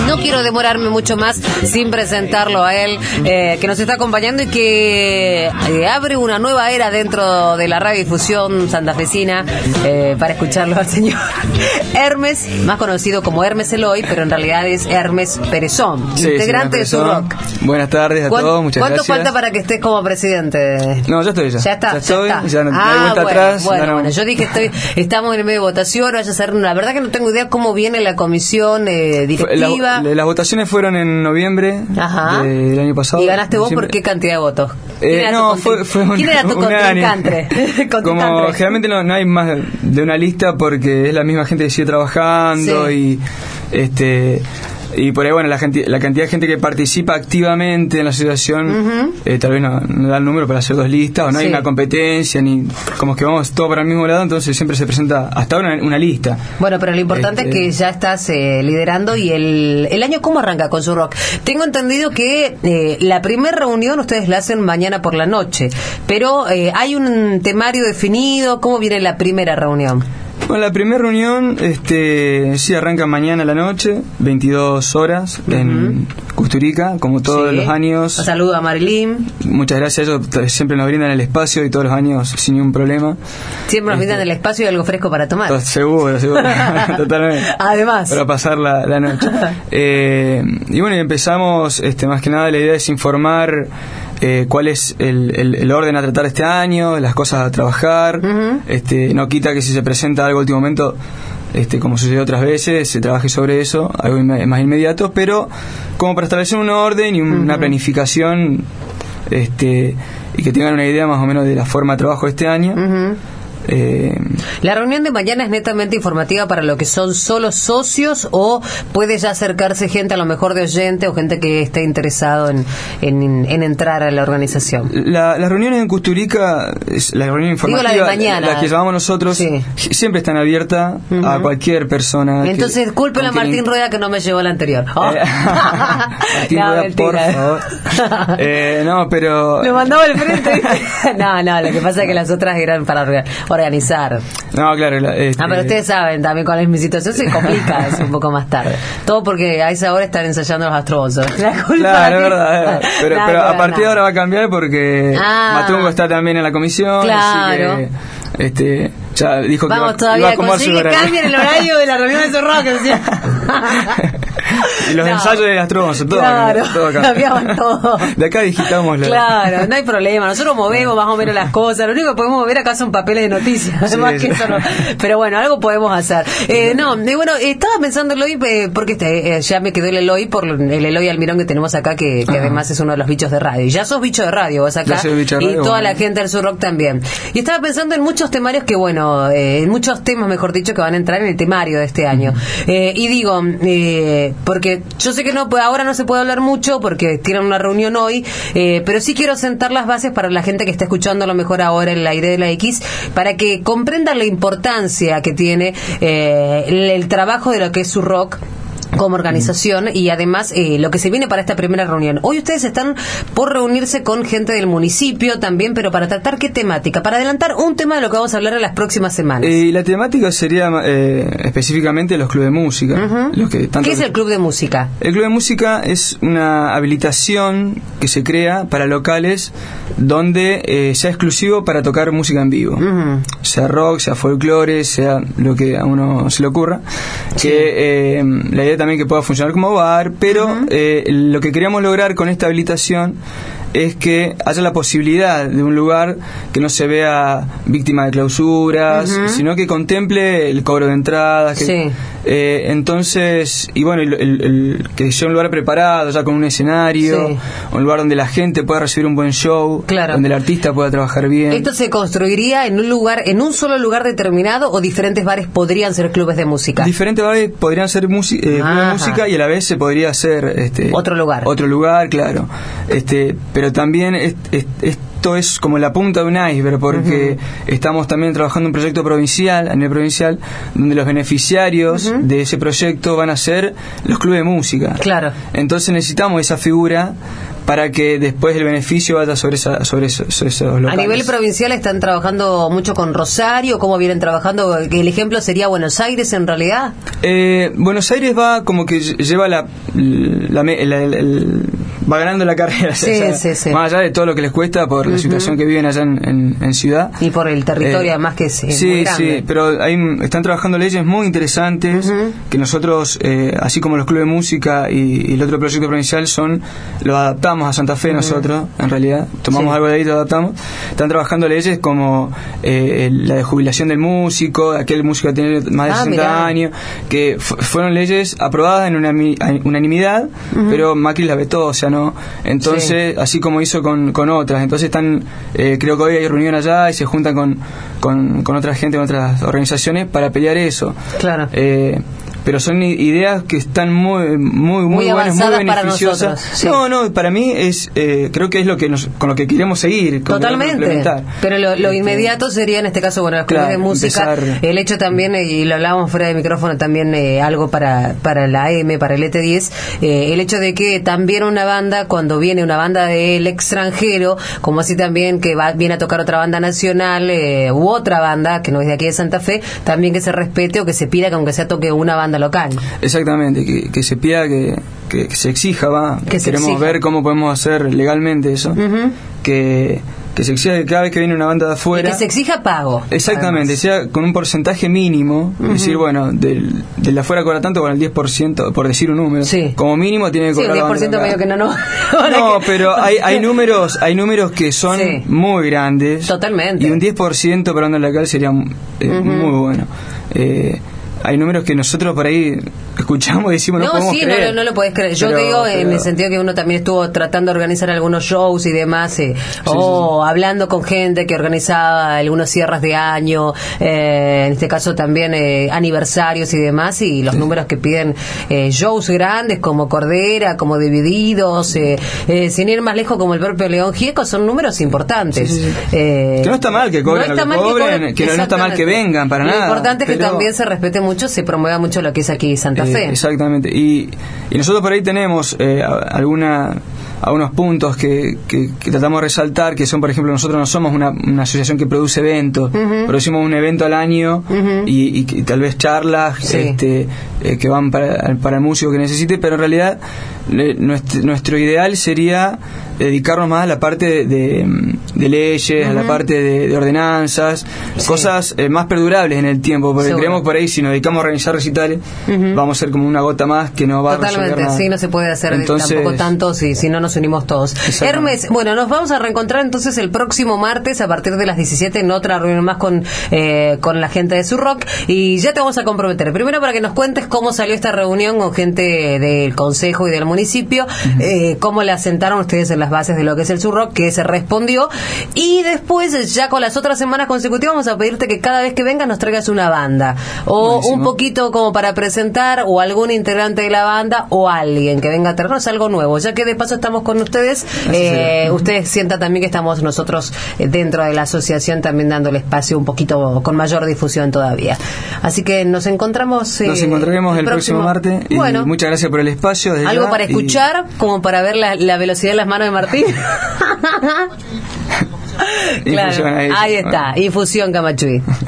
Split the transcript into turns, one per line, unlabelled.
no quiero demorarme mucho más sin presentarlo a él, que nos está acompañando y que abre una nueva era dentro de la radiodifusión santafesina, para escucharlo al señor Hermes, más conocido como Hermes Eloy, pero en realidad es Hermes Perezón, integrante de Surrock.
Buenas tardes a todos, muchas gracias.
¿Cuánto falta para que estés como presidente?
No, ya estoy. Ya está. Ya no hay vuelta atrás.
Bueno, yo dije estamos en el medio de votación, vaya a ser, la verdad que no tengo idea cómo viene la comisión directiva.
Las votaciones fueron en noviembre del año pasado.
¿Y ganaste vos por qué cantidad de votos? ¿Quién era tu contrincante?
Como generalmente no hay más de una lista porque es la misma gente que sigue trabajando y por ahí, bueno, la cantidad de gente que participa activamente en la asociación, tal vez no da el número para hacer dos listas, o no hay una competencia, ni como que vamos todos para el mismo lado, entonces siempre se presenta hasta ahora una lista.
Bueno, pero lo importante es que ya estás liderando. Y el año, ¿cómo arranca con Surrock? Tengo entendido que la primera reunión ustedes la hacen mañana por la noche, pero ¿hay un temario definido? ¿Cómo viene la primera reunión?
Bueno, la primera reunión arranca mañana a la noche, 22 horas, en Kusturica, como todos los años.
Un saludo a Marilyn.
Muchas gracias, ellos siempre nos brindan el espacio y todos los años sin ningún problema.
Siempre nos brindan el espacio y algo fresco para tomar.
Seguro, totalmente.
Además.
Para pasar la noche. Y bueno, empezamos, más que nada la idea es informar cuál es el orden a tratar este año, las cosas a trabajar. No quita que si se presenta algo a último momento, como sucedió otras veces, se trabaje sobre eso, algo más inmediato, pero como para establecer un orden y una planificación, y que tengan una idea más o menos de la forma de trabajo de este año.
¿La reunión de mañana es netamente informativa para lo que son solo socios, o puede ya acercarse gente a lo mejor de oyente o gente que esté interesado en entrar a la organización?
Las reuniones en Kusturica, la reunión informativa,
la de mañana,
la que llamamos nosotros, siempre están abiertas a cualquier persona.
Entonces disculpen a Martín Rueda que no me llevó la anterior.
Martín Rueda, por favor. No, pero...
Lo mandaba al frente. No, lo que pasa es que las otras eran para organizar.
No, claro.
Pero ustedes saben también cuál es mi situación, se complica es un poco más tarde. Todo porque a esa hora están ensayando los astrobozos.
Claro, es verdad. Pero a partir de ahora va a cambiar porque Matungo está también en la comisión.
Claro.
Así que, ya dijo
vamos
que iba a acomodar su horario.
Cambien el horario de la reunión de Surrock, decía.
Y los ensayos de Astrobozo, todo
cambiaban todo.
De acá digitamos
Claro, no hay problema. Nosotros movemos más o menos las cosas. Lo único que podemos mover acá son papeles de noticias. Además que eso no. Pero bueno, algo podemos hacer. Estaba pensando Eloy, porque ya me quedó el Eloy por el Eloy Almirón que tenemos acá, que además es uno de los bichos de radio. Y ya sos bicho de radio vos acá. Y toda la gente del Surrock también. Y estaba pensando en muchos temarios que, en muchos temas, mejor dicho, que van a entrar en el temario de este año. Y digo, porque yo sé que ahora no se puede hablar mucho porque tienen una reunión hoy, pero sí quiero sentar las bases para la gente que está escuchando a lo mejor ahora en el aire de la X, para que comprendan la importancia que tiene el trabajo de lo que es Surrock como organización, y además lo que se viene para esta primera reunión. Hoy ustedes están por reunirse con gente del municipio también, pero para tratar qué temática, para adelantar un tema de lo que vamos a hablar en las próximas semanas.
La temática sería específicamente los clubes de música.
¿Qué es el club de música?
El club de música es una habilitación que se crea para locales donde sea exclusivo para tocar música en vivo, sea rock, sea folclore, sea lo que a uno se le ocurra, que la idea también que pueda funcionar como bar, pero lo que queríamos lograr con esta habilitación es que haya la posibilidad de un lugar que no se vea víctima de clausuras, sino que contemple el cobro de entradas, entonces, y bueno, que sea un lugar preparado ya con un escenario, un lugar donde la gente pueda recibir un buen show, donde el artista pueda trabajar bien.
¿Esto se construiría en un solo lugar determinado, o diferentes bares podrían ser clubes de música?
Diferentes bares podrían ser clubes de música, y a la vez se podría hacer otro lugar, claro. Pero también esto es como la punta de un iceberg, porque estamos también trabajando en un proyecto provincial, a nivel provincial, donde los beneficiarios de ese proyecto van a ser los clubes de música.
Claro.
Entonces necesitamos esa figura para que después el beneficio vaya sobre esos locales.
A nivel provincial están trabajando mucho con Rosario, ¿cómo vienen trabajando? El ejemplo sería Buenos Aires en realidad.
Buenos Aires va como que lleva va ganando la carrera,
sí.
Más allá de todo lo que les cuesta por la situación que viven allá en ciudad.
Y por el territorio además que es muy grande.
Sí, pero ahí están trabajando leyes muy interesantes que nosotros, así como los clubes de música y el otro proyecto provincial, lo adaptamos a Santa Fe nosotros, en realidad. Tomamos algo de ahí y lo adaptamos. Están trabajando leyes como la de jubilación del músico, aquel músico que tiene más de 60 años, que fueron leyes aprobadas en unanimidad, pero Macri la vetó, o sea, no. Entonces, así como hizo con otras. Entonces están, creo que hoy hay reunión allá y se juntan con otra gente, con otras organizaciones para pelear eso.
Claro.
Pero son ideas que están muy buenas, muy beneficiosas.
Sí.
No, para mí es, creo que es con lo que queremos seguir.
Totalmente. Pero lo inmediato sería en este caso, bueno, las clubes de música, el hecho también, y lo hablábamos fuera de micrófono también, algo para la AM, para el ET10, el hecho de que también una banda, cuando viene una banda del extranjero, como así también que viene a tocar otra banda nacional u otra banda que no es de aquí de Santa Fe, también que se respete o que se pida que aunque sea toque una banda local.
Exactamente, que se pida que se exija, queremos ver cómo podemos hacer legalmente eso, que se exija que cada vez que viene una banda de afuera,
y que se exija pago,
exactamente, además, sea con un porcentaje mínimo, decir, bueno, del de afuera cobra tanto, con el 10%, por decir un número, como mínimo tiene que cobrar
un 10% medio que no
pero hay números que son muy grandes,
totalmente,
y un 10% para banda local sería muy bueno. Hay números que nosotros por ahí escuchamos y decimos no podemos creer.
No lo podés creer. Yo te digo en el sentido que uno también estuvo tratando de organizar algunos shows y demás, hablando con gente que organizaba algunos cierres de año, en este caso también aniversarios y demás, y los números que piden, shows grandes como Cordera, como Divididos, sin ir más lejos como el propio León Gieco, son números importantes.
Que no está mal que cobren, que no está mal que vengan para nada.
Lo importante es que también se respete mucho, se promueva mucho lo que es aquí Santa Fe.
Exactamente, y nosotros por ahí tenemos algunos puntos que tratamos de resaltar, que son, por ejemplo, nosotros no somos una asociación que produce eventos, producimos un evento al año y tal vez charlas que van para el músico que necesite, pero en realidad nuestro ideal sería dedicarnos más a la parte de leyes, a la parte de ordenanzas, cosas más perdurables en el tiempo, porque creemos que por ahí si nos dedicamos a organizar recitales vamos a ser como una gota más que no va a resolver nada.
Sí, no se puede hacer tampoco tanto si no nos unimos todos. Hermes, bueno, nos vamos a reencontrar entonces el próximo martes a partir de las 17 en otra reunión más con la gente de Surrock, y ya te vamos a comprometer primero para que nos cuentes cómo salió esta reunión con gente del consejo y del municipio, cómo la sentaron ustedes en las bases de lo que es el Surrock, que se respondió, y después ya con las otras semanas consecutivas vamos a pedirte que cada vez que vengas nos traigas una banda o un poquito como para presentar, o algún integrante de la banda o alguien que venga a traernos algo nuevo, ya que de paso estamos con ustedes, ustedes sientan también que estamos nosotros dentro de la asociación también dándole espacio un poquito con mayor difusión todavía. Así que nos encontraremos
el próximo martes, y muchas gracias por el espacio.
Algo para escuchar, como para ver la velocidad de las manos de Martín. Claro, ahí está, Infusión Camachuí.